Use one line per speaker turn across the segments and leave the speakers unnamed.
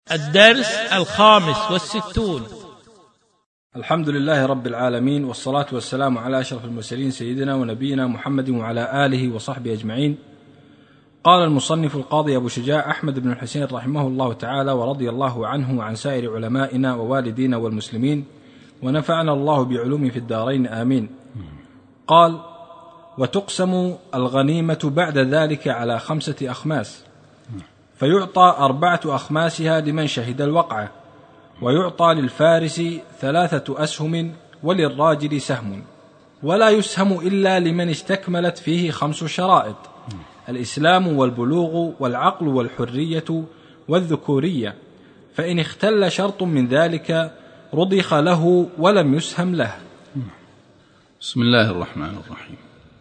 الدرس 65.
الحمد لله رب العالمين، والصلاة والسلام على أشرف المرسلين سيدنا ونبينا محمد وعلى آله وصحبه أجمعين. قال المصنف القاضي أبو شجاع أحمد بن الحسين رحمه الله تعالى ورضي الله عنه وعن سائر علمائنا ووالدينا والمسلمين، ونفعنا الله بعلوم في الدارين آمين. قال: وتقسم الغنيمة بعد ذلك على 5 أخماس، فيعطى 4 أخماسها لمن شهد الوقعة، ويعطى للفارس 3 أسهم، وللراجل سهم، ولا يسهم إلا لمن استكملت فيه 5 شرائط: الإسلام والبلوغ والعقل والحرية والذكورية، فإن اختل شرط من ذلك رضخ له ولم يسهم له.
بسم الله الرحمن الرحيم.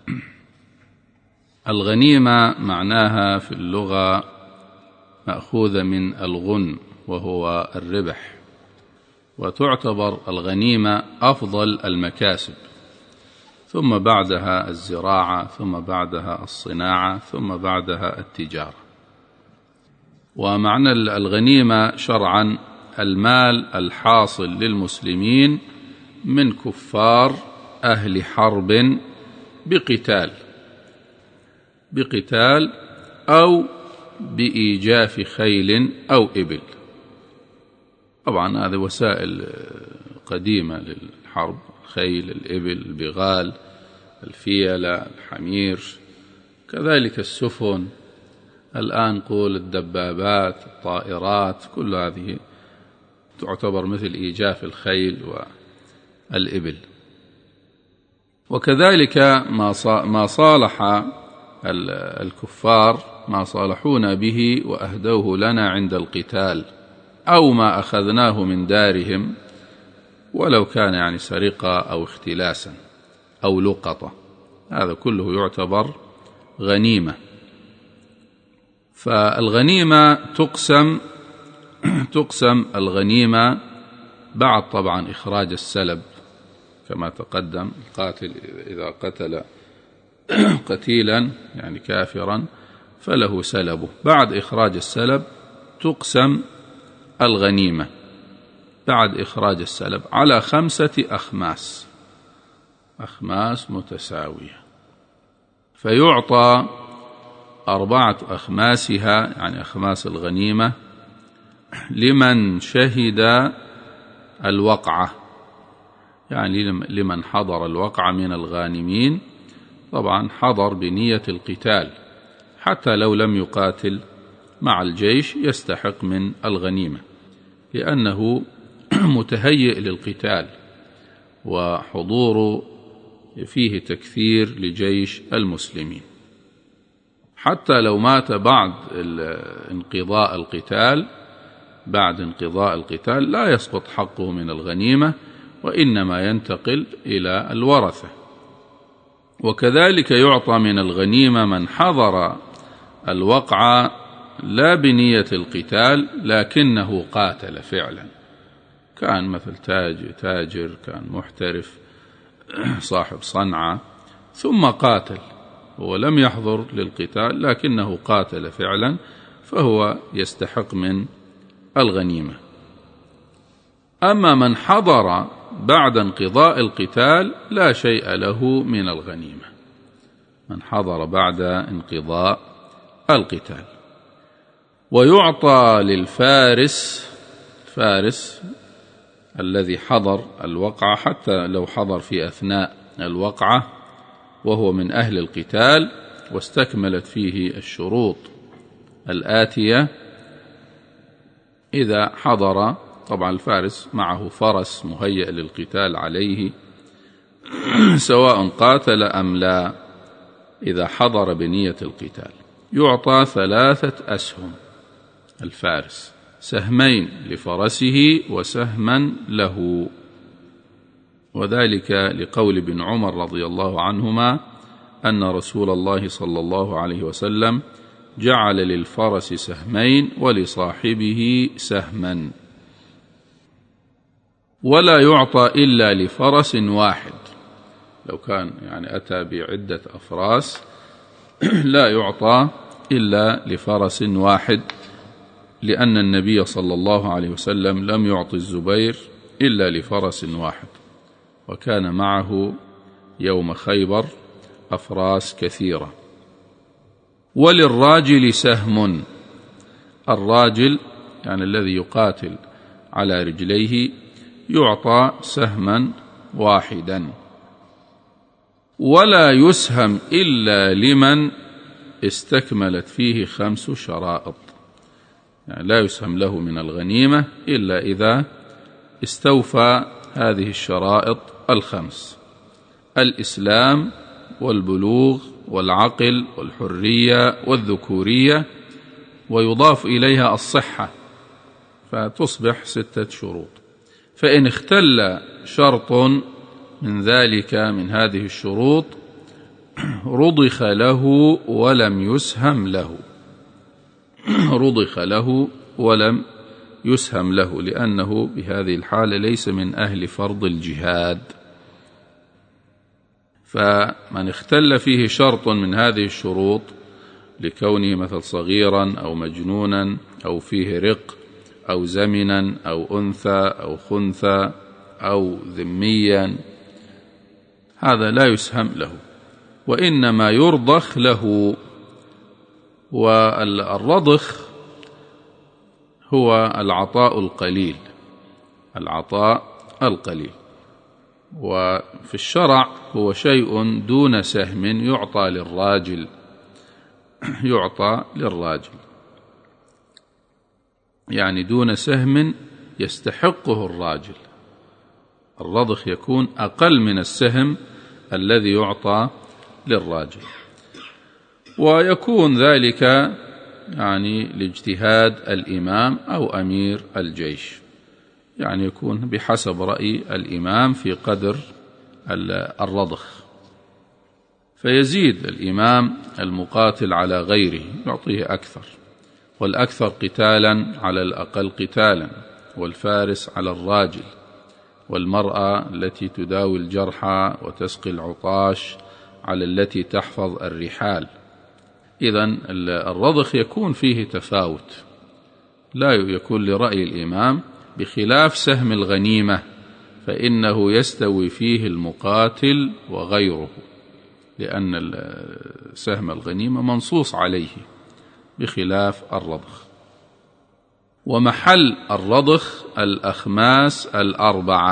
الغنيمة معناها في اللغة مأخوذة من الغن وهو الربح، وتعتبر الغنيمة أفضل المكاسب، ثم بعدها الزراعة، ثم بعدها الصناعة، ثم بعدها التجارة. ومعنى الغنيمة شرعا المال الحاصل للمسلمين من كفار أهل حرب بقتال أو بإيجاف خيل أو إبل. طبعا هذه وسائل قديمة للحرب: الخيل، الإبل، البغال، الفيلة، الحمير، كذلك السفن. الآن نقول الدبابات، الطائرات، كل هذه تعتبر مثل إيجاف الخيل والإبل. وكذلك ما صالح الكفار، ما صالحونا به وأهدوه لنا عند القتال، أو ما أخذناه من دارهم، ولو كان سرقة أو اختلاسا أو لقطة، هذا كله يعتبر غنيمة. فالغنيمة تقسم الغنيمة بعد طبعا إخراج السلب، كما تقدم: القاتل إذا قتل قتيلا كافرا فله سلبه. بعد إخراج السلب تقسم الغنيمة بعد إخراج السلب على 5 أخماس متساوية، فيعطى 4 أخماسها أخماس الغنيمة لمن شهد الوقعة، لمن حضر الوقعة من الغانمين. طبعا حضر بنية القتال، حتى لو لم يقاتل مع الجيش يستحق من الغنيمة، لأنه متهيئ للقتال، وحضوره فيه تكثير لجيش المسلمين. حتى لو مات بعد انقضاء القتال لا يسقط حقه من الغنيمة، وإنما ينتقل إلى الورثة. وكذلك يعطى من الغنيمة من حضر الوقعة لا بنية القتال لكنه قاتل فعلا، كان مثل تاجر، كان محترف، صاحب صنعة، ثم قاتل ولم يحضر للقتال لكنه قاتل فعلا، فهو يستحق من الغنيمة. أما من حضر بعد انقضاء القتال لا شيء له من الغنيمة، من حضر بعد انقضاء القتال. ويعطى للفارس الذي حضر الوقعة، حتى لو حضر في أثناء الوقعة وهو من أهل القتال واستكملت فيه الشروط الآتية. إذا حضر، طبعا الفارس معه فرس مهيئ للقتال عليه سواء قاتل أم لا، إذا حضر بنية القتال يعطى 3 أسهم الفارس: سهمين لفرسه وسهما له. وذلك لقول ابن عمر رضي الله عنهما أن رسول الله صلى الله عليه وسلم جعل للفرس سهمين ولصاحبه سهما. ولا يعطى إلا لفرس واحد، لو كان أتى بعدة أفراس لا يعطى إلا لفرس واحد، لأن النبي صلى الله عليه وسلم لم يعطي الزبير إلا لفرس واحد، وكان معه يوم خيبر أفراس كثيرة. وللراجل سهم، الراجل يعني الذي يقاتل على رجليه يعطى سهما واحدا. ولا يسهم إلا لمن استكملت فيه 5 شرائط، يعني لا يسهم له من الغنيمة إلا إذا استوفى هذه الشرائط 5: الإسلام والبلوغ والعقل والحرية والذكورية، ويضاف إليها الصحة فتصبح 6 شروط. فإن اختل شرط من ذلك من هذه الشروط رضخ له ولم يسهم له، رضخ له ولم يسهم له، لأنه بهذه الحالة ليس من أهل فرض الجهاد. فمن اختل فيه شرط من هذه الشروط لكونه مثل صغيرا أو مجنونا أو فيه رق أو زمنا أو أنثى أو خنثى أو ذميا، هذا لا يسهم له، وإنما يرضخ له. والرضخ هو العطاء القليل، العطاء القليل. وفي الشرع هو شيء دون سهم يعطى للراجل، يعطى للراجل، يعني دون سهم يستحقه الراجل. الرضخ يكون أقل من السهم الذي يعطى للراجل، ويكون ذلك يعني لاجتهاد الإمام أو أمير الجيش، يعني يكون بحسب رأي الإمام في قدر الرضخ، فيزيد الإمام المقاتل على غيره يعطيه أكثر، والأكثر قتالا على الأقل قتالا، والفارس على الراجل، والمرأة التي تداوي الجرحى وتسقي العطاش على التي تحفظ الرحال. إذن الرضخ يكون فيه تفاوت، لا يكون لرأي الإمام، بخلاف سهم الغنيمة فإنه يستوي فيه المقاتل وغيره، لأن سهم الغنيمة منصوص عليه بخلاف الرضخ. ومحل الرضخ الأخماس 4،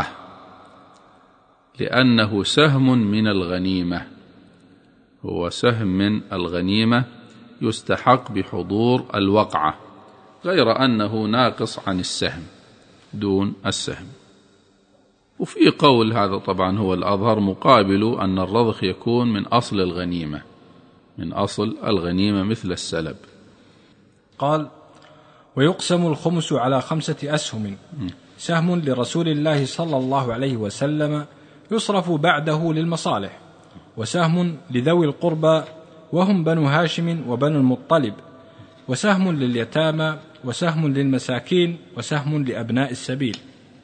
لأنه سهم من الغنيمة، هو سهم من الغنيمة يستحق بحضور الوقعة، غير أنه ناقص عن السهم دون السهم. وفي قول هذا طبعا هو الأظهر مقابل أن الرضخ يكون من أصل الغنيمة، من أصل الغنيمة مثل السلب.
قال: ويقسم الخمس على 5 أسهم، سهم لرسول الله صلى الله عليه وسلم يصرف بعده للمصالح، وسهم لذوي القربى وهم بنو هاشم وبنو المطلب، وسهم لليتامى، وسهم للمساكين، وسهم لأبناء السبيل.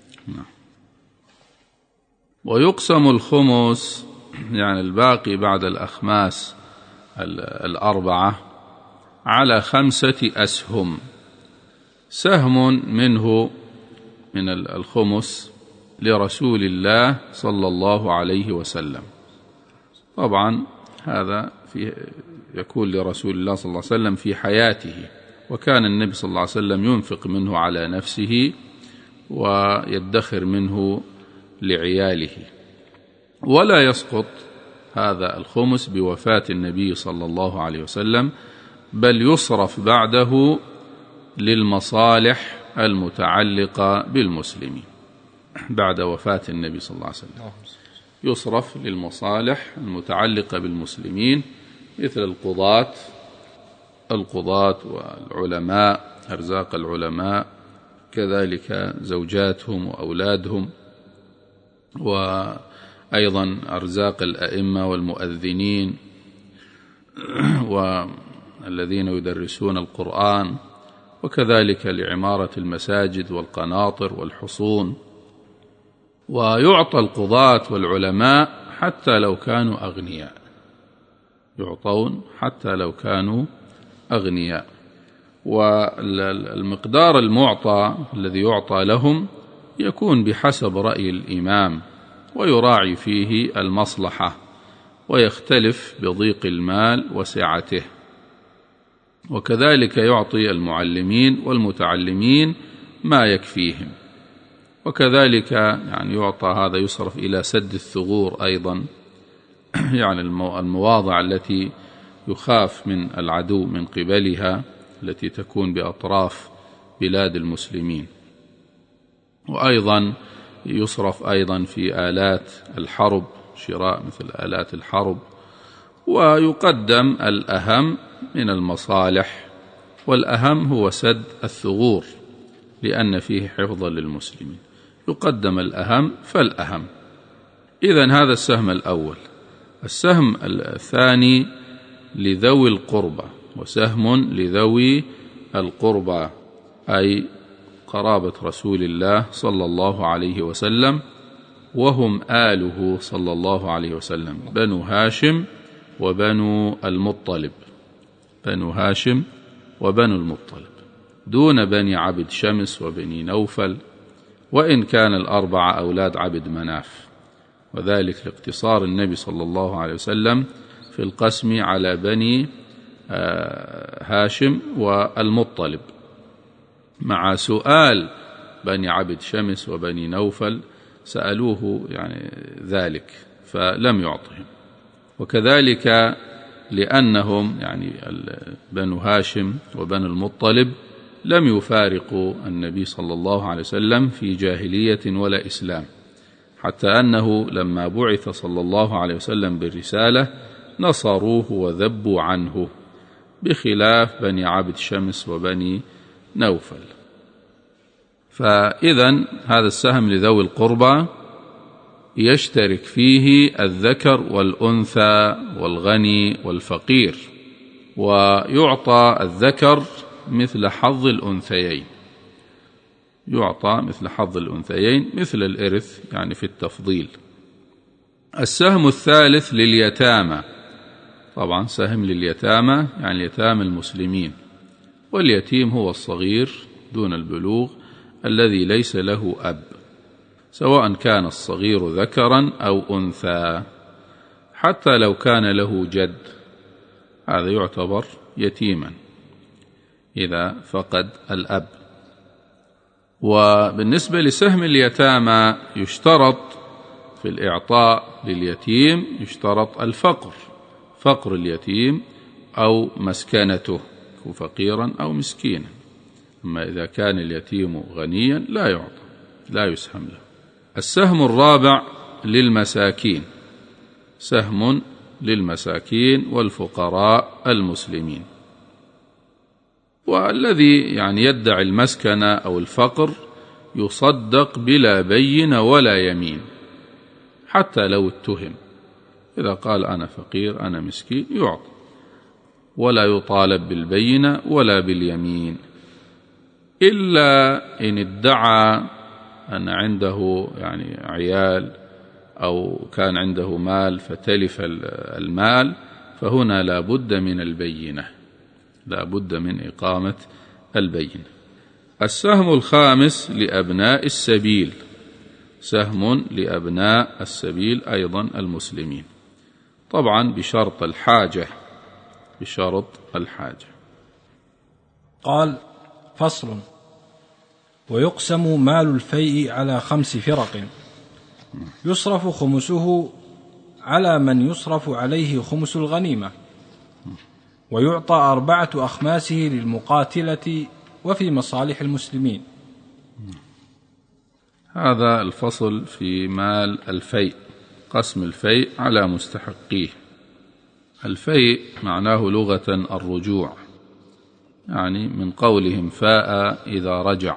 ويقسم الخمس يعني الباقي بعد الأخماس 4 على 5 أسهم، سهم منه من الخمس لرسول الله صلى الله عليه وسلم. طبعا هذا يكون لرسول الله صلى الله عليه وسلم في حياته، وكان النبي صلى الله عليه وسلم ينفق منه على نفسه ويدخر منه لعياله، ولا يسقط هذا الخمس بوفاة النبي صلى الله عليه وسلم، بل يصرف بعده للمصالح المتعلقة بالمسلمين. بعد وفاة النبي صلى الله عليه وسلم يصرف للمصالح المتعلقة بالمسلمين، مثل القضاة والعلماء، أرزاق العلماء، كذلك زوجاتهم وأولادهم، وأيضا أرزاق الأئمة والمؤذنين والذين يدرسون القرآن، وكذلك لعمارة المساجد والقناطر والحصون. ويعطى القضاة والعلماء حتى لو كانوا أغنياء، يعطون حتى لو كانوا أغنياء. والمقدار المعطى الذي يعطى لهم يكون بحسب رأي الإمام، ويراعي فيه المصلحة، ويختلف بضيق المال وسعته. وكذلك يعطي المعلمين والمتعلمين ما يكفيهم، وكذلك يعني يعطى هذا يصرف إلى سد الثغور أيضا، يعني المواضع التي يخاف من العدو من قبلها التي تكون بأطراف بلاد المسلمين. وأيضا يصرف أيضا في آلات الحرب، شراء مثل آلات الحرب، ويقدم الأهم من المصالح، والأهم هو سد الثغور لأن فيه حفظا للمسلمين، يقدم الأهم فالأهم. إذن هذا السهم الأول. السهم الثاني لذوي القربى، وسهم لذوي القربى أي قرابة رسول الله صلى الله عليه وسلم، وهم آله صلى الله عليه وسلم، بنو هاشم وبنو المطلب، بنو هاشم وبنو المطلب، دون بني عبد شمس وبني نوفل، وإن كان الأربعة أولاد عبد مناف، وذلك لاقتصار النبي صلى الله عليه وسلم في القسم على بني هاشم والمطلب، مع سؤال بني عبد شمس وبني نوفل، سألوه يعني ذلك فلم يعطهم. وكذلك لأنهم يعني بنو هاشم وبنو المطلب لم يفارقوا النبي صلى الله عليه وسلم في جاهلية ولا إسلام، حتى أنه لما بعث صلى الله عليه وسلم بالرسالة نصروه وذبوا عنه، بخلاف بني عبد شمس وبني نوفل. فإذن هذا السهم لذوي القربى يشترك فيه الذكر والأنثى والغني والفقير، ويعطى الذكر مثل حظ الأنثيين، يعطى مثل حظ الأنثيين مثل الإرث يعني في التفضيل. السهم الثالث لليتامى، طبعا سهم لليتامى يعني اليتامى المسلمين، واليتيم هو الصغير دون البلوغ الذي ليس له أب، سواء كان الصغير ذكرا أو أنثى، حتى لو كان له جد هذا يعتبر يتيما إذا فقد الأب. وبالنسبة لسهم اليتامى يشترط في الإعطاء لليتيم يشترط الفقر، فقر اليتيم أو مسكنته، فقيرا أو مسكينا. أما إذا كان اليتيم غنيا لا يعطى، لا يسهم له. السهم الرابع للمساكين، سهم للمساكين والفقراء المسلمين. والذي يعني يدعي المسكنة أو الفقر يصدق بلا بينة ولا يمين، حتى لو اتهم، إذا قال أنا فقير أنا مسكين يعطى، ولا يطالب بالبينة ولا باليمين، إلا إن ادعى أن عنده يعني عيال أو كان عنده مال فتلف المال، فهنا لا بد من البينة، لا بد من إقامة البينة. السهم الخامس لأبناء السبيل، سهم لأبناء السبيل أيضا المسلمين، طبعا بشرط الحاجة، بشرط الحاجة.
قال: فصل: ويقسم مال الفيء على 5 فرق، يصرف خمسه على من يصرف عليه خمس الغنيمة، ويعطى 4 أخماسه للمقاتلة وفي مصالح المسلمين.
هذا الفصل في مال الفيء، قسم الفيء على مستحقيه. الفيء معناه لغة الرجوع، يعني من قولهم فاء إذا رجع،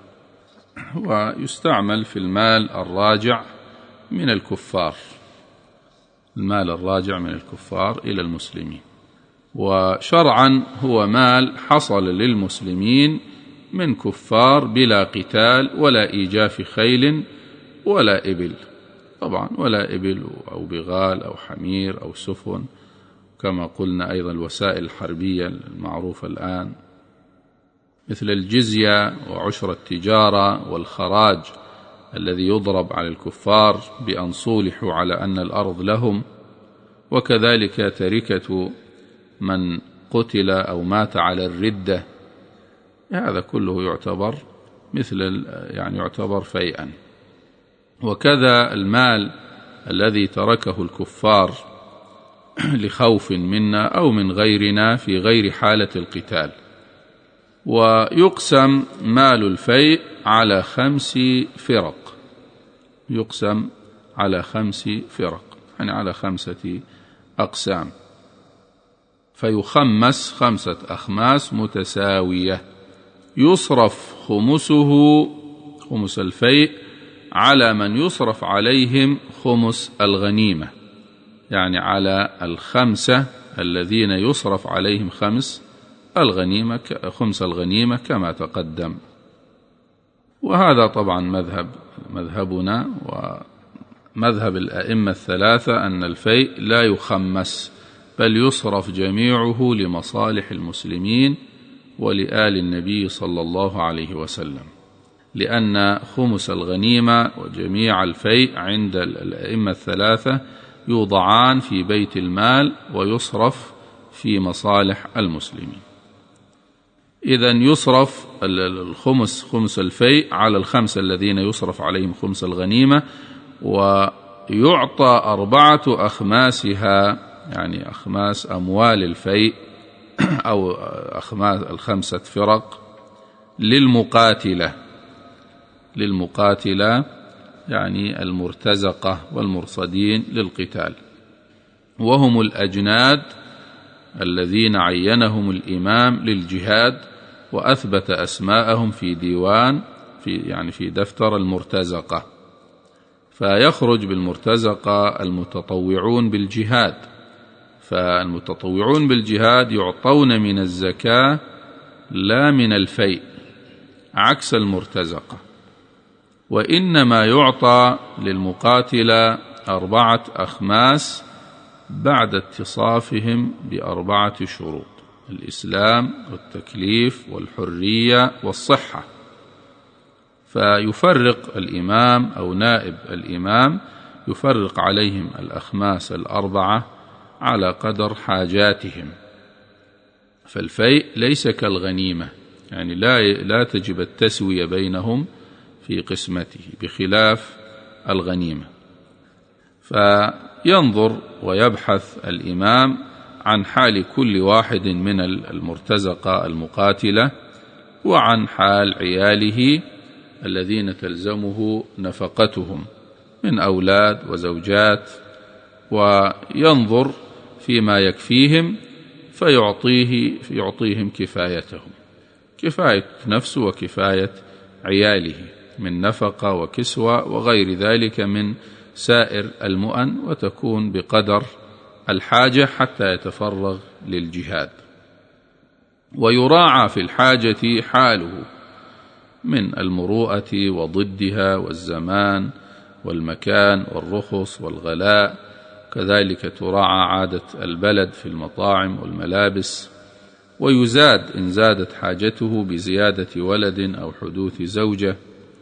ويستعمل في المال الراجع من الكفار، المال الراجع من الكفار إلى المسلمين. وشرعا هو مال حصل للمسلمين من كفار بلا قتال ولا إيجاف خيل ولا إبل، طبعا ولا إبل أو بغال أو حمير أو سفن، كما قلنا أيضا الوسائل الحربية المعروفة الآن. مثل الجزية وعشر التجارة والخراج الذي يضرب على الكفار بأن صولحوا على أن الأرض لهم، وكذلك تركة من قتل أو مات على الردة، هذا كله يعتبر يعتبر فيئا. وكذا المال الذي تركه الكفار لخوف منا أو من غيرنا في غير حالة القتال. ويقسم مال الفيء على 5 فرق، يقسم على 5 فرق، يعني على 5 أقسام، فيخمس 5 أخماس متساوية. يصرف خمس الفيء على من يصرف عليهم خمس الغنيمة، يعني على 5 الذين يصرف عليهم خمس الغنيمة كما تقدم. وهذا طبعا مذهبنا ومذهب الأئمة الثلاثة أن الفيء لا يخمس، بل يصرف جميعه لمصالح المسلمين ولآل النبي صلى الله عليه وسلم، لأن خمس الغنيمة وجميع الفيء عند الأئمة الثلاثة يوضعان في بيت المال ويصرف في مصالح المسلمين. إذن يصرف خمس الفيء على 5 الذين يصرف عليهم خمس الغنيمة، ويعطى 4 أخماسها، يعني أخماس أموال الفيء أو أخماس 5 فرق للمقاتلة، يعني المرتزقة والمرصدين للقتال، وهم الأجناد الذين عينهم الإمام للجهاد وأثبت أسماءهم في ديوان في دفتر المرتزقة. فيخرج بالمرتزقة المتطوعون بالجهاد، فالمتطوعون بالجهاد يعطون من الزكاة لا من الفيء عكس المرتزقة، وإنما يعطى للمقاتلة 4 أخماس بعد اتصافهم ب4 شروط: الإسلام والتكليف والحرية والصحة. فيفرق الإمام أو نائب الإمام يفرق عليهم الأخماس 4 على قدر حاجاتهم. فالفيء ليس كالغنيمة، يعني لا تجب التسوية بينهم في قسمته بخلاف الغنيمة. فينظر ويبحث الإمام عن حال كل واحد من المرتزقة المقاتلة وعن حال عياله الذين تلزمه نفقتهم من أولاد وزوجات، وينظر فيما يكفيهم فيعطيهم كفايتهم، كفاية نفسه وكفاية عياله من نفقة وكسوة وغير ذلك من سائر المؤن، وتكون بقدر الحاجة حتى يتفرغ للجهاد. ويراعى في الحاجة حاله من المروءة وضدها والزمان والمكان والرخص والغلاء، كذلك تراعى عادة البلد في المطاعم والملابس، ويزاد إن زادت حاجته بزيادة ولد أو حدوث زوجة.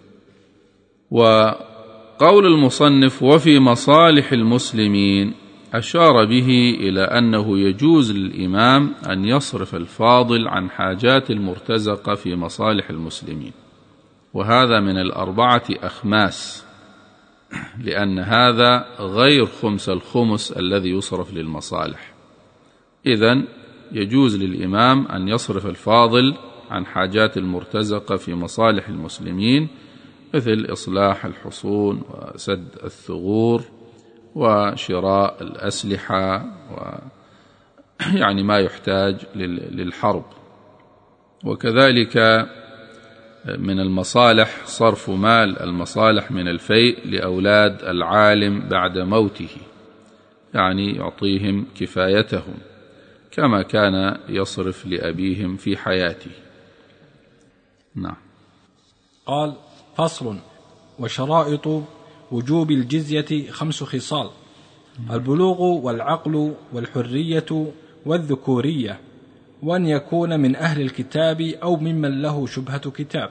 وقول المصنف وفي مصالح المسلمين أشار به إلى أنه يجوز للإمام أن يصرف الفاضل عن حاجات المرتزقة في مصالح المسلمين، وهذا من 4 أخماس، لأن هذا غير الخمس الذي يصرف للمصالح. إذن يجوز للإمام أن يصرف الفاضل عن حاجات المرتزقة في مصالح المسلمين، مثل إصلاح الحصون وسد الثغور وشراء الأسلحة يعني ما يحتاج للحرب. وكذلك من المصالح صرف مال المصالح من الفيء لأولاد العالم بعد موته، يعني يعطيهم كفايتهم كما كان يصرف لأبيهم في حياته. نعم.
قال: فصل. وشرائط وجوب الجزية 5 خصال: البلوغ والعقل والحرية والذكورية وأن يكون من أهل الكتاب أو ممن له شبهة كتاب.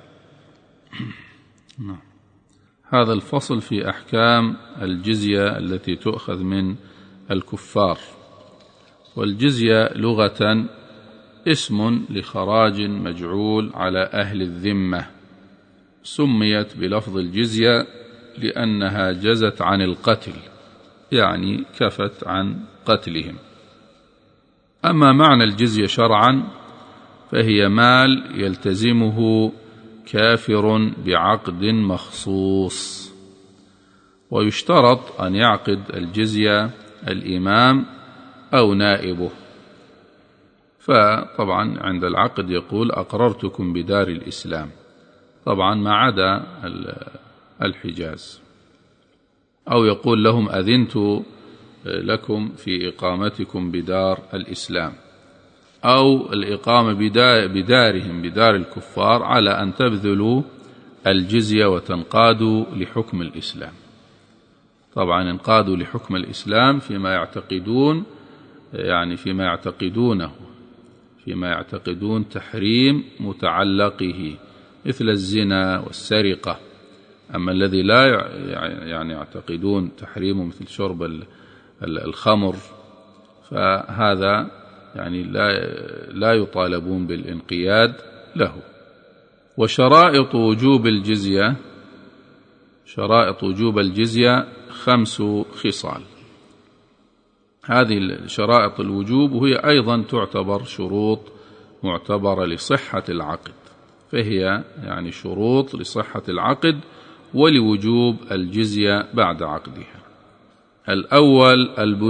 هذا الفصل في أحكام الجزية التي تؤخذ من الكفار. والجزية لغة اسم لخراج مجعول على أهل الذمة، سميت بلفظ الجزية لأنها جزت عن القتل، يعني كفت عن قتلهم. أما معنى الجزية شرعا فهي مال يلتزمه كافر بعقد مخصوص، ويشترط أن يعقد الجزية الإمام أو نائبه. فطبعا عند العقد يقول أقررتكم بدار الإسلام، طبعا ما عدا الحجاز، أو يقول لهم أذنت لكم في إقامتكم بدار الإسلام، أو الإقامة بدارهم بدار الكفار على أن تبذلوا الجزية وتنقادوا لحكم الإسلام. طبعا انقادوا لحكم الإسلام فيما يعتقدون، يعني فيما يعتقدون تحريم متعلقه مثل الزنا والسرقة. أما الذي لا يعني يعتقدون تحريمه مثل شرب الخمر فهذا يعني لا يطالبون بالانقياد له. وشرائط وجوب الجزية 5 خصال. هذه شرائط الوجوب وهي أيضا تعتبر شروط معتبرة لصحة العقد، فهي يعني شروط لصحة العقد ولوجوب الجزية بعد عقدها. الأول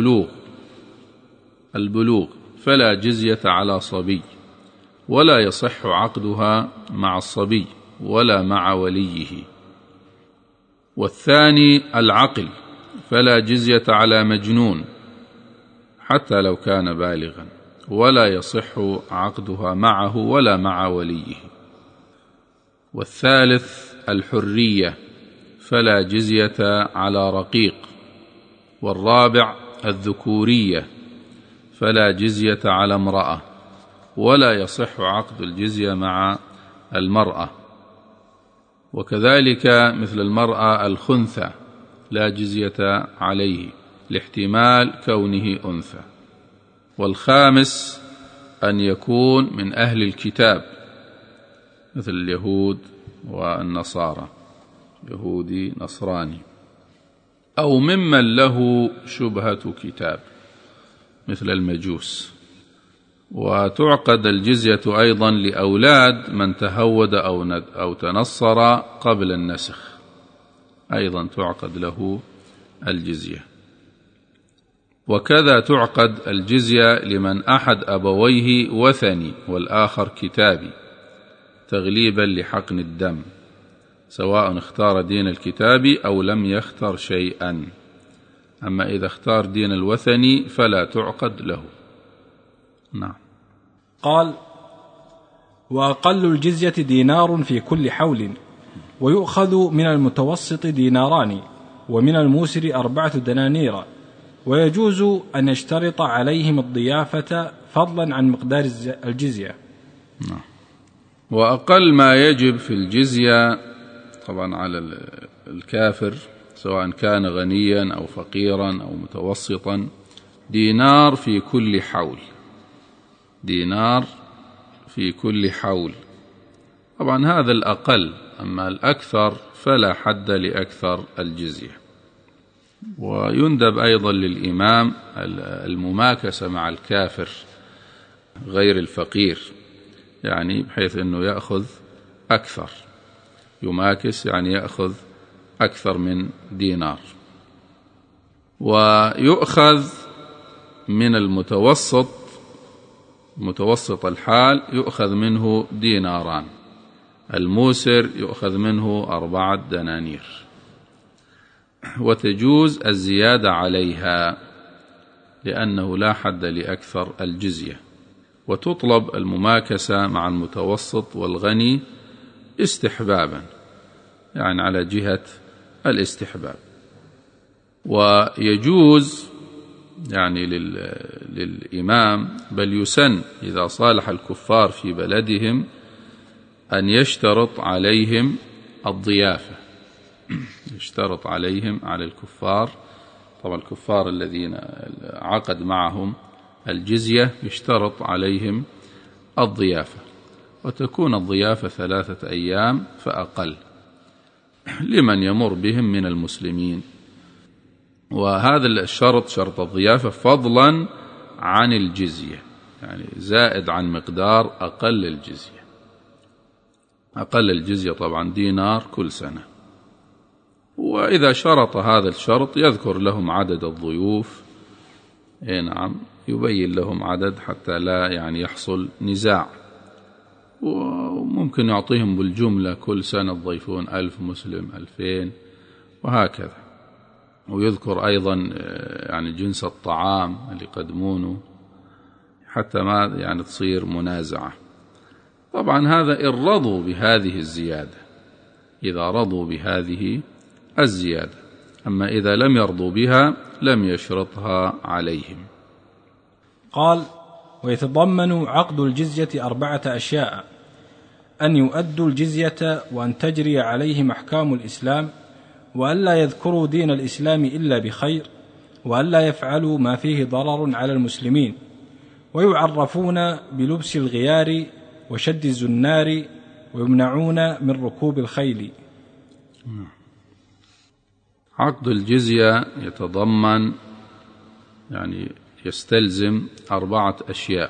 البلوغ، فلا جزية على صبي، ولا يصح عقدها مع الصبي ولا مع وليه. والثاني العقل، فلا جزية على مجنون حتى لو كان بالغا، ولا يصح عقدها معه ولا مع وليه. والثالث الحرية، فلا جزية على رقيق. والرابع الذكورية، فلا جزية على امرأة، ولا يصح عقد الجزية مع المرأة. وكذلك مثل المرأة الخنثى لا جزية عليه لاحتمال كونه أنثى. والخامس أن يكون من أهل الكتاب مثل اليهود والنصارى، يهودي نصراني، أو ممن له شبهة كتاب مثل المجوس. وتعقد الجزية أيضا لأولاد من تهود أو تنصر قبل النسخ، أيضا تعقد له الجزية. وكذا تعقد الجزية لمن أحد أبويه وثني والآخر كتابي، تغليبا لحقن الدم، سواء اختار دين الكتابي أو لم يختر شيئا. أما إذا اختار دين الوثني فلا تعقد له. نعم.
قال: وأقل الجزية دينار في كل حول، ويؤخذ من المتوسط ديناران، ومن الموسر 4 دنانير، ويجوز أن يشترط عليهم الضيافة فضلا عن مقدار الجزية.
نعم. وأقل ما يجب في الجزية طبعا على الكافر سواء كان غنيا أو فقيرا أو متوسطا دينار في كل حول، دينار في كل حول. طبعا هذا الأقل، أما الأكثر فلا حد لأكثر الجزية. ويندب أيضا للإمام المماكسة مع الكافر غير الفقير، يعني بحيث أنه يأخذ أكثر، يماكس يعني يأخذ أكثر من دينار. ويؤخذ من متوسط الحال يؤخذ منه ديناران، الموسر يؤخذ منه 4 دنانير، وتجوز الزيادة عليها لأنه لا حد لأكثر الجزية. وتطلب المماكسة مع المتوسط والغني استحبابا، يعني على جهة الاستحباب. ويجوز يعني للإمام، بل يسن إذا صالح الكفار في بلدهم أن يشترط عليهم الضيافة، يشترط عليهم على الكفار، طبعا الكفار الذين عقد معهم الجزية يشترط عليهم الضيافة، وتكون الضيافة 3 أيام فأقل لمن يمر بهم من المسلمين. وهذا الشرط، شرط الضيافة، فضلا عن الجزية، يعني زائد عن مقدار أقل الجزية. أقل الجزية طبعا دينار كل سنة. وإذا شرط هذا الشرط يذكر لهم عدد الضيوف، نعم، يبين لهم عدد حتى لا يعني يحصل نزاع، وممكن يعطيهم بالجملة كل سنة تضيفون 1000 مسلم 2000 وهكذا. ويذكر أيضا يعني جنس الطعام اللي يقدمونه حتى ما يعني تصير منازعة. طبعا هذا إن رضوا بهذه الزيادة، إذا رضوا بهذه الزيادة، أما إذا لم يرضوا بها لم يشرطها عليهم.
قال: ويتضمن عقد الجزية 4 أشياء: أن يؤدوا الجزية، وأن تجري عليهم أحكام الإسلام، وأن لا يذكروا دين الإسلام إلا بخير، وأن لا يفعلوا ما فيه ضرر على المسلمين، ويعرفون بلبس الغيار وشد الزنار، ويمنعون من ركوب الخيل.
عقد الجزية يتضمن يعني يستلزم 4 أشياء.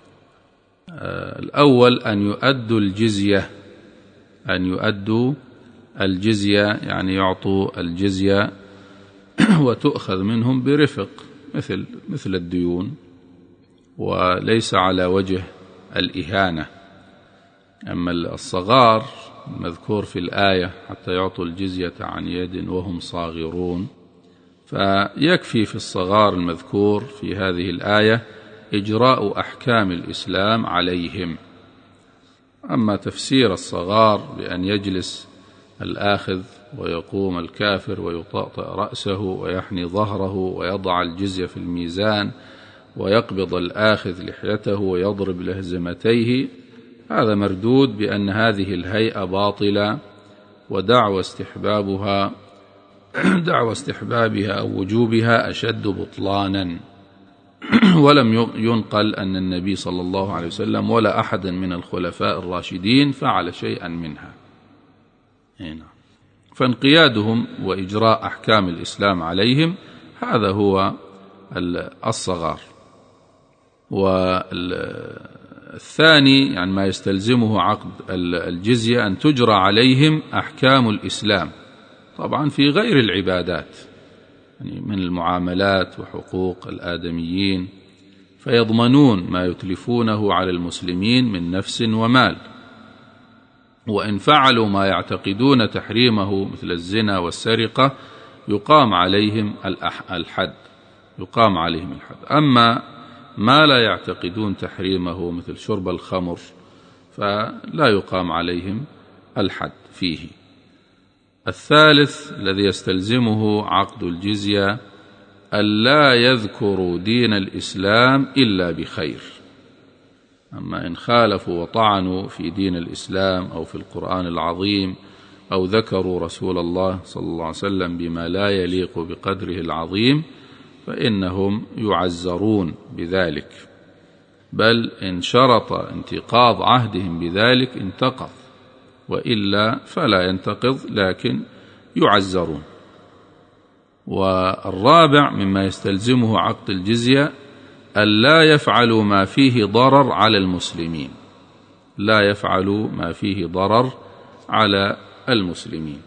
الأول أن يؤدوا الجزية، أن يؤدوا الجزية يعني يعطوا الجزية وتؤخذ منهم برفق مثل الديون، وليس على وجه الإهانة. أما الصغار مذكور في الآية حتى يعطوا الجزية عن يد وهم صاغرون، فيكفي في الصغار المذكور في هذه الآية إجراء أحكام الإسلام عليهم. أما تفسير الصغار بأن يجلس الآخذ ويقوم الكافر ويطأطئ رأسه ويحني ظهره ويضع الجزية في الميزان ويقبض الآخذ لحيته ويضرب لهزمتيه، هذا مردود بأن هذه الهيئة باطلة، ودعوى استحبابها أو وجوبها أشد بطلانا. ولم ينقل أن النبي صلى الله عليه وسلم ولا أحد من الخلفاء الراشدين فعل شيئا منها. فانقيادهم وإجراء أحكام الإسلام عليهم هذا هو الصغار. والثاني يعني ما يستلزمه عقد الجزية أن تجرى عليهم أحكام الإسلام، طبعا في غير العبادات، يعني من المعاملات وحقوق الآدميين، فيضمنون ما يتلفونه على المسلمين من نفس ومال. وإن فعلوا ما يعتقدون تحريمه مثل الزنا والسرقة يقام عليهم الحد. أما ما لا يعتقدون تحريمه مثل شرب الخمر فلا يقام عليهم الحد فيه. الثالث الذي يستلزمه عقد الجزية ألا يذكروا دين الإسلام إلا بخير. أما إن خالفوا وطعنوا في دين الإسلام أو في القرآن العظيم أو ذكروا رسول الله صلى الله عليه وسلم بما لا يليق بقدره العظيم فإنهم يعزرون بذلك، بل إن شرط انتقاض عهدهم بذلك انتقض، وإلا فلا ينتقض لكن يعزرون. والرابع مما يستلزمه عقد الجزية ألا يفعلوا ما فيه ضرر على المسلمين، لا يفعلوا ما فيه ضرر على المسلمين.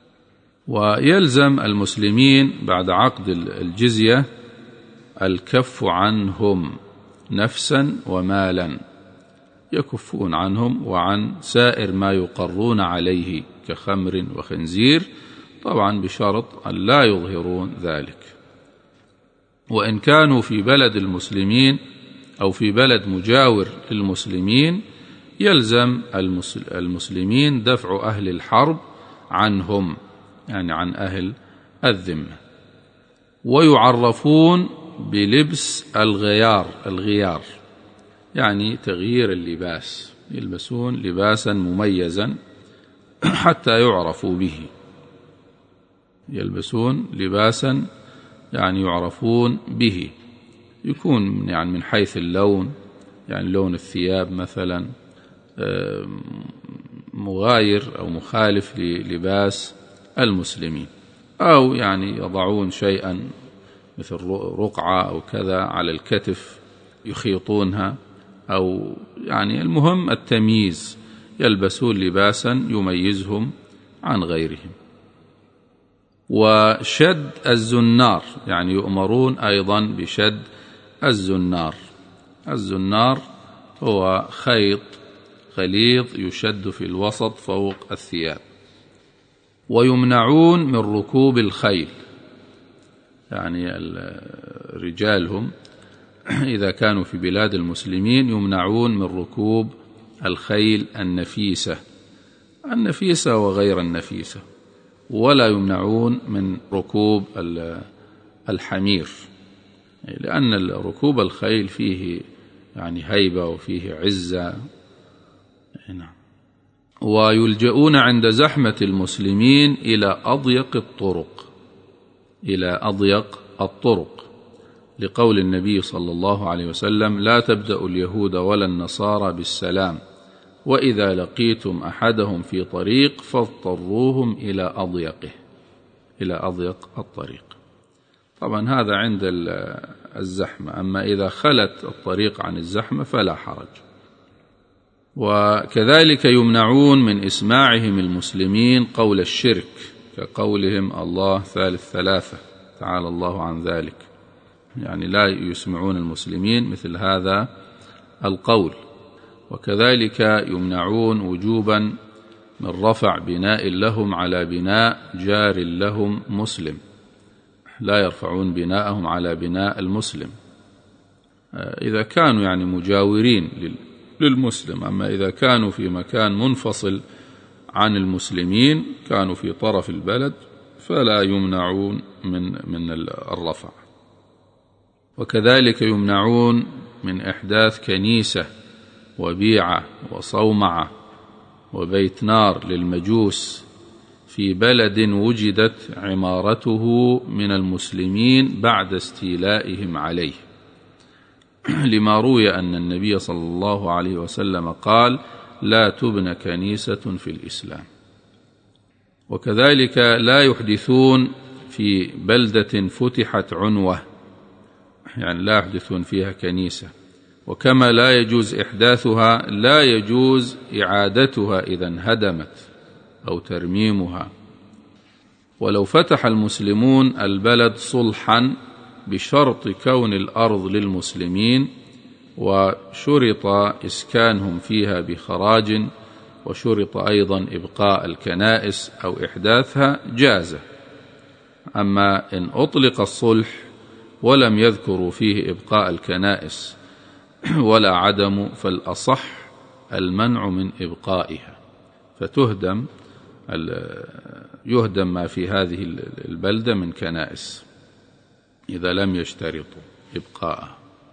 ويلزم المسلمين بعد عقد الجزية الكف عنهم نفسا ومالا، يكفون عنهم وعن سائر ما يقرون عليه كخمر وخنزير، طبعا بشرط أن لا يظهرون ذلك. وإن كانوا في بلد المسلمين أو في بلد مجاور للمسلمين يلزم المسلمين دفع أهل الحرب عنهم، يعني عن أهل الذمة، ويعرفون بلبس الغيار يعني تغيير اللباس، يلبسون لباسا مميزا حتى يعرفوا به، يلبسون لباسا يعني يعرفون به، يكون يعني من حيث اللون، يعني لون الثياب مثلا مغاير أو مخالف للباس المسلمين، أو يعني يضعون شيئا مثل رقعة أو كذا على الكتف يخيطونها، أو يعني المهم التمييز، يلبسون لباسا يميزهم عن غيرهم. وشد الزنار، يعني يؤمرون أيضا بشد الزنار. الزنار هو خيط غليظ يشد في الوسط فوق الثياب. ويمنعون من ركوب الخيل، يعني رجالهم إذا كانوا في بلاد المسلمين يمنعون من ركوب الخيل النفيسة وغير النفيسة، ولا يمنعون من ركوب الحمير، لأن ركوب الخيل فيه يعني هيبة وفيه عزة. ويلجؤون عند زحمة المسلمين إلى أضيق الطرق، لقول النبي صلى الله عليه وسلم: لا تبدأ اليهود ولا النصارى بالسلام، وإذا لقيتم أحدهم في طريق فاضطروهم إلى أضيق الطريق. طبعا هذا عند الزحمة، أما إذا خلت الطريق عن الزحمة فلا حرج. وكذلك يمنعون من إسماعهم المسلمين قول الشرك، كقولهم الله ثالث ثلاثة، تعالى الله عن ذلك، يعني لا يسمعون المسلمين مثل هذا القول. وكذلك يمنعون وجوبا من رفع بناء لهم على بناء جار لهم مسلم، لا يرفعون بناءهم على بناء المسلم إذا كانوا يعني مجاورين للمسلم. أما إذا كانوا في مكان منفصل عن المسلمين، كانوا في طرف البلد، فلا يمنعون من الرفع. وكذلك يمنعون من إحداث كنيسة وبيعة وصومعة وبيت نار للمجوس في بلد وجدت عمارته من المسلمين بعد استيلائهم عليه، لما روي أن النبي صلى الله عليه وسلم قال: لا تبنى كنيسة في الإسلام. وكذلك لا يحدثون في بلدة فتحت عنوة، يعني لا يحدثون فيها كنيسة. وكما لا يجوز إحداثها، لا يجوز إعادتها إذا انهدمت أو ترميمها. ولو فتح المسلمون البلد صلحا بشرط كون الأرض للمسلمين، وشرط إسكانهم فيها بخراج، وشرط أيضا إبقاء الكنائس أو إحداثها، جازة. أما إن أطلق الصلح ولم يذكروا فيه إبقاء الكنائس ولا عدم، فالأصح المنع من إبقائها، فتهدم يهدم ما في هذه البلدة من كنائس إذا لم يشترطوا إبقاءها.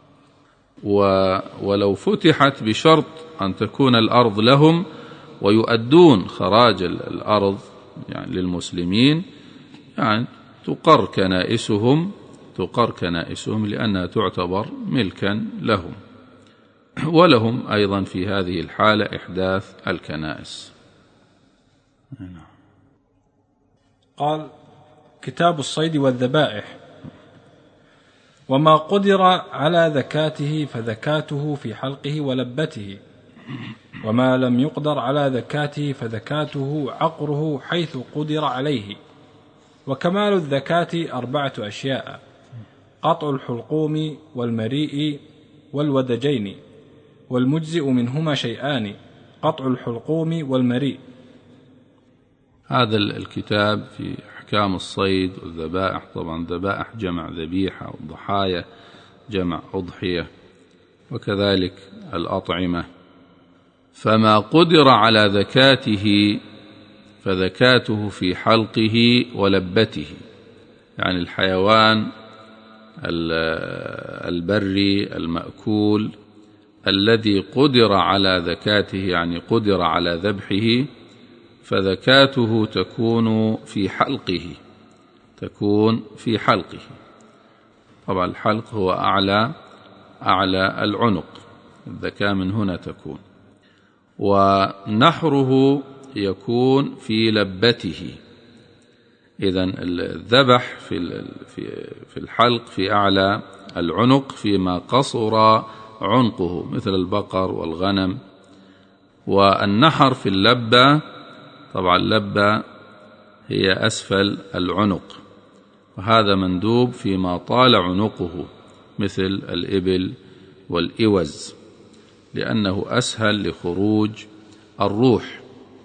ولو فتحت بشرط أن تكون الأرض لهم ويؤدون خراج الأرض يعني للمسلمين، يعني تقر كنائسهم لأنها تعتبر ملكا لهم، ولهم أيضا في هذه الحالة إحداث الكنائس.
قال: كتاب الصيد والذبائح. وما قدر على ذكاته فذكاته في حلقه ولبته، وما لم يقدر على ذكاته فذكاته عقره حيث قدر عليه. وكمال الذكاة 4 أشياء: قطع الحلقوم والمريء والودجين، والمجزئ منهما شيئان: قطع الحلقوم والمريء.
هذا الكتاب في أحكام الصيد والذبائح. طبعا ذبائح جمع ذبيحة، والضحايا جمع أضحية، وكذلك الأطعمة. فما قدر على ذكاته فذكاته في حلقه ولبته، يعني الحيوان البري المأكول الذي قدر على ذكاته، يعني قدر على ذبحه، فذكاته تكون في حلقه. طبعا الحلق هو أعلى العنق، الذكاء من هنا تكون. ونحره يكون في لبته. إذن الذبح في الحلق في أعلى العنق فيما قصر عنقه مثل البقر والغنم. والنحر في اللبة، طبعا اللبة هي أسفل العنق، وهذا مندوب فيما طال عنقه مثل الإبل والإوز، لأنه أسهل لخروج الروح.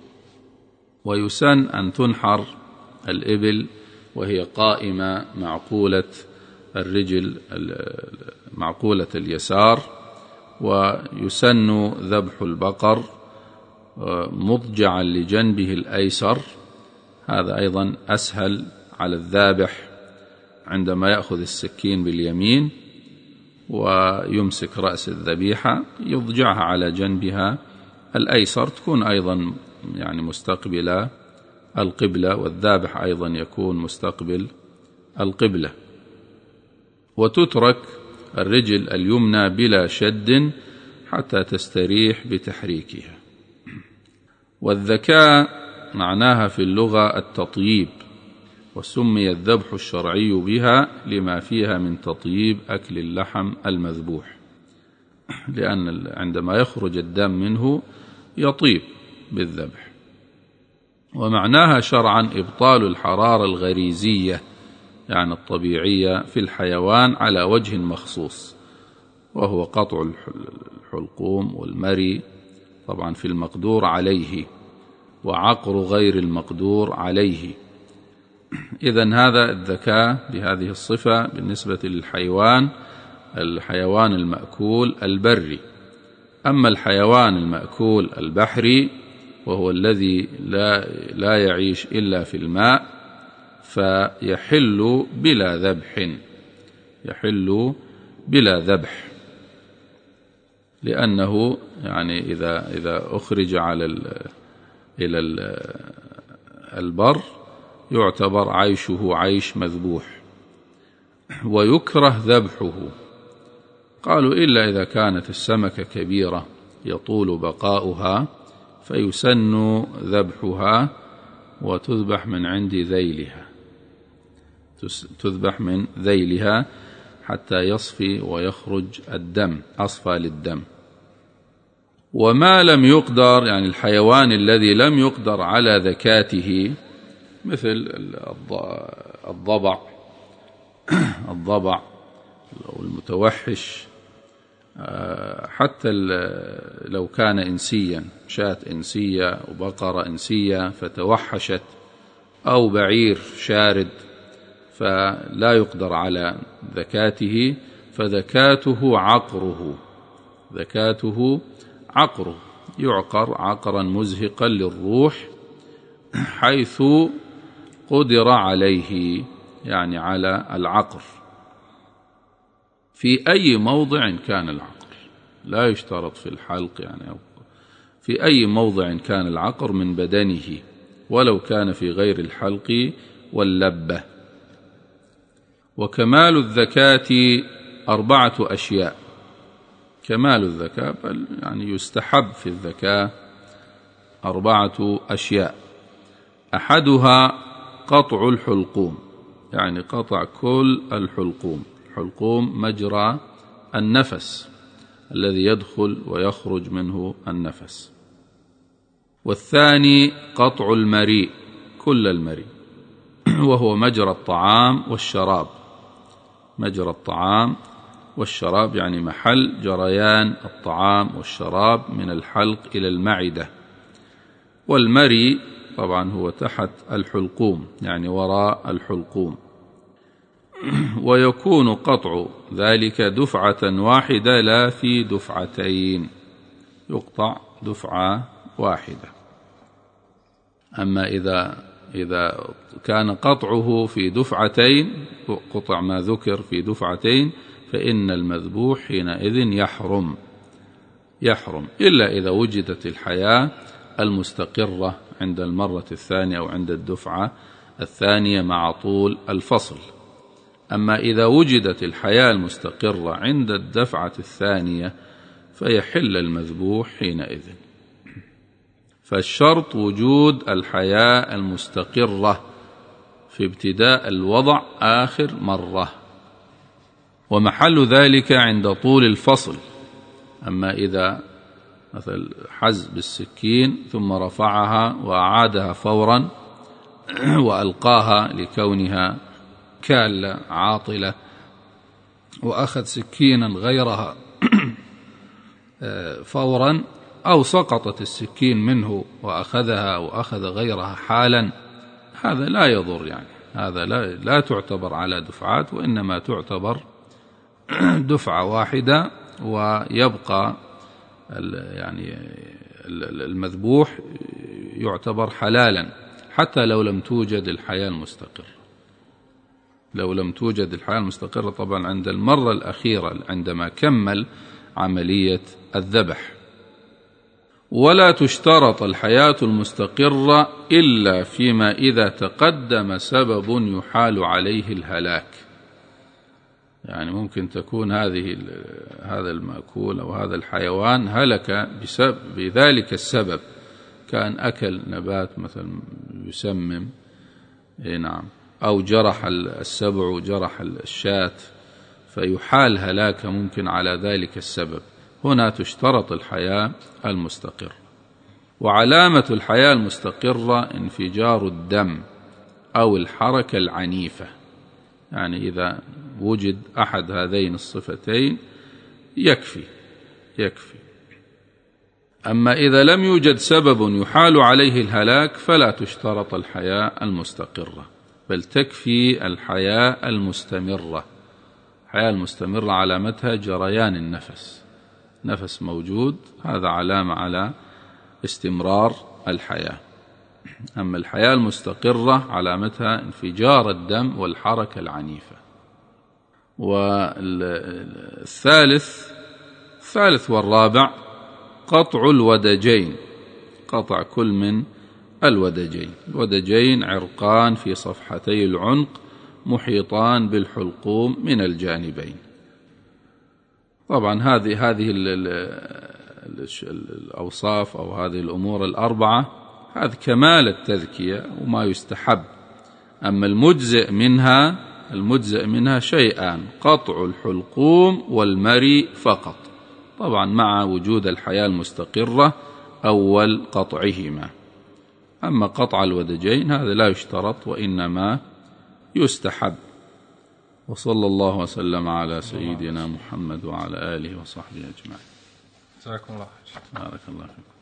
ويسن أن تنحر الإبل وهي قائمة معقولة الرجل، معقولة اليسار، ويسن ذبح البقر مضجعا لجنبه الأيسر، هذا أيضا أسهل على الذابح عندما يأخذ السكين باليمين ويمسك رأس الذبيحة يضجعها على جنبها الأيسر، تكون أيضا يعني مستقبل القبلة، والذابح أيضا يكون مستقبل القبلة. وتترك الرجل اليمنى بلا شد حتى تستريح بتحريكها. والذكاء معناها في اللغة التطييب، وسمي الذبح الشرعي بها لما فيها من تطييب أكل اللحم المذبوح، لأن عندما يخرج الدم منه يطيب بالذبح. ومعناها شرعا إبطال الحرارة الغريزية، يعني الطبيعية في الحيوان على وجه مخصوص، وهو قطع الحلقوم والمري طبعا في المقدور عليه، وعقر غير المقدور عليه. إذن هذا الذكاء بهذه الصفة بالنسبة للحيوان، الحيوان المأكول البري. أما الحيوان المأكول البحري وهو الذي لا يعيش إلا في الماء، فيحل بلا ذبح، لأنه يعني إذا أخرج إلى البر يعتبر عيشه عيش مذبوح. ويكره ذبحه، قالوا إلا إذا كانت السمكة كبيرة يطول بقاؤها فيسن ذبحها وتذبح من عند ذيلها، حتى يصفي ويخرج الدم، أصفى للدم. وما لم يقدر، يعني الحيوان الذي لم يقدر على ذكاته مثل الضبع أو المتوحش، حتى لو كان إنسيا، شاة إنسية أو بقرة إنسية فتوحشت، أو بعير شارد فلا يقدر على ذكاته، فذكاته عقره يعقر عقرا مزهقا للروح حيث قدر عليه، يعني على العقر في أي موضع كان العقر، لا يشترط في الحلق، يعني في أي موضع كان العقر من بدنه، ولو كان في غير الحلق واللبة. وكمال الذكاة 4 أشياء. كمال الذكاء بل يعني يستحب في الذكاء 4 أشياء. أحدها قطع الحلقوم، يعني قطع كل الحلقوم. الحلقوم مجرى النفس الذي يدخل ويخرج منه النفس. والثاني قطع المريء، كل المريء، وهو مجرى الطعام والشراب، يعني محل جريان الطعام والشراب من الحلق إلى المعدة. والمري طبعا هو تحت الحلقوم، يعني وراء الحلقوم. ويكون قطع ذلك دفعة واحدة لا في دفعتين، يقطع دفعة واحدة. أما إذا إذا كان قطعه في دفعتين، قطع ما ذكر في دفعتين، فإن المذبوح حينئذ يحرم إلا إذا وجدت الحياة المستقرة عند المرة الثانية أو عند الدفعة الثانية مع طول الفصل. أما إذا وجدت الحياة المستقرة عند الدفعة الثانية فيحل المذبوح حينئذ. فالشرط وجود الحياة المستقرة في ابتداء الوضع آخر مرة، ومحل ذلك عند طول الفصل. أما إذا مثل حز بالسكين ثم رفعها وأعادها فورا وألقاها لكونها كالة عاطلة، وأخذ سكينا غيرها فورا، أو سقطت السكين منه وأخذها وأخذ غيرها حالا، هذا لا يضر، يعني هذا لا تعتبر على دفعات، وإنما تعتبر دفعة واحدة، ويبقى يعني المذبوح يعتبر حلالا حتى لو لم توجد الحياة المستقرة. لو لم توجد الحياة المستقرة طبعا عند المرة الأخيرة عندما كمل عملية الذبح. ولا تشترط الحياة المستقرة إلا فيما إذا تقدم سبب يحال عليه الهلاك. يعني ممكن تكون هذا المأكول أو هذا الحيوان هلك بذلك السبب، كان أكل نبات مثلا يسمم، نعم، أو جرح السبع جرح الشاة فيحال هلاك ممكن على ذلك السبب، هنا تشترط الحياة المستقرة. وعلامة الحياة المستقرة انفجار الدم أو الحركة العنيفة، يعني إذا وجد أحد هذين الصفتين يكفي. أما إذا لم يوجد سبب يحال عليه الهلاك فلا تشترط الحياة المستقرة، بل تكفي الحياة المستمرة. الحياة المستمرة علامتها جريان النفس، نفس موجود، هذا علامة على استمرار الحياة. أما الحياة المستقرة علامتها انفجار الدم والحركة العنيفة. والثالث والرابع قطع الودجين، قطع كل من الودجين عرقان في صفحتي العنق محيطان بالحلقوم من الجانبين. طبعا هذه الأوصاف أو هذه الأمور الأربعة هذا كمال التذكية وما يستحب. أما المجزئ منها شيئان: قطع الحلقوم والمري فقط، طبعا مع وجود الحياة المستقرة أول قطعهما. أما قطع الودجين هذا لا يشترط وإنما يستحب. وصلى الله وسلم على سيدنا محمد وعلى آله وصحبه أجمعين.
جزاكم الله خير.
بارك الله فيكم.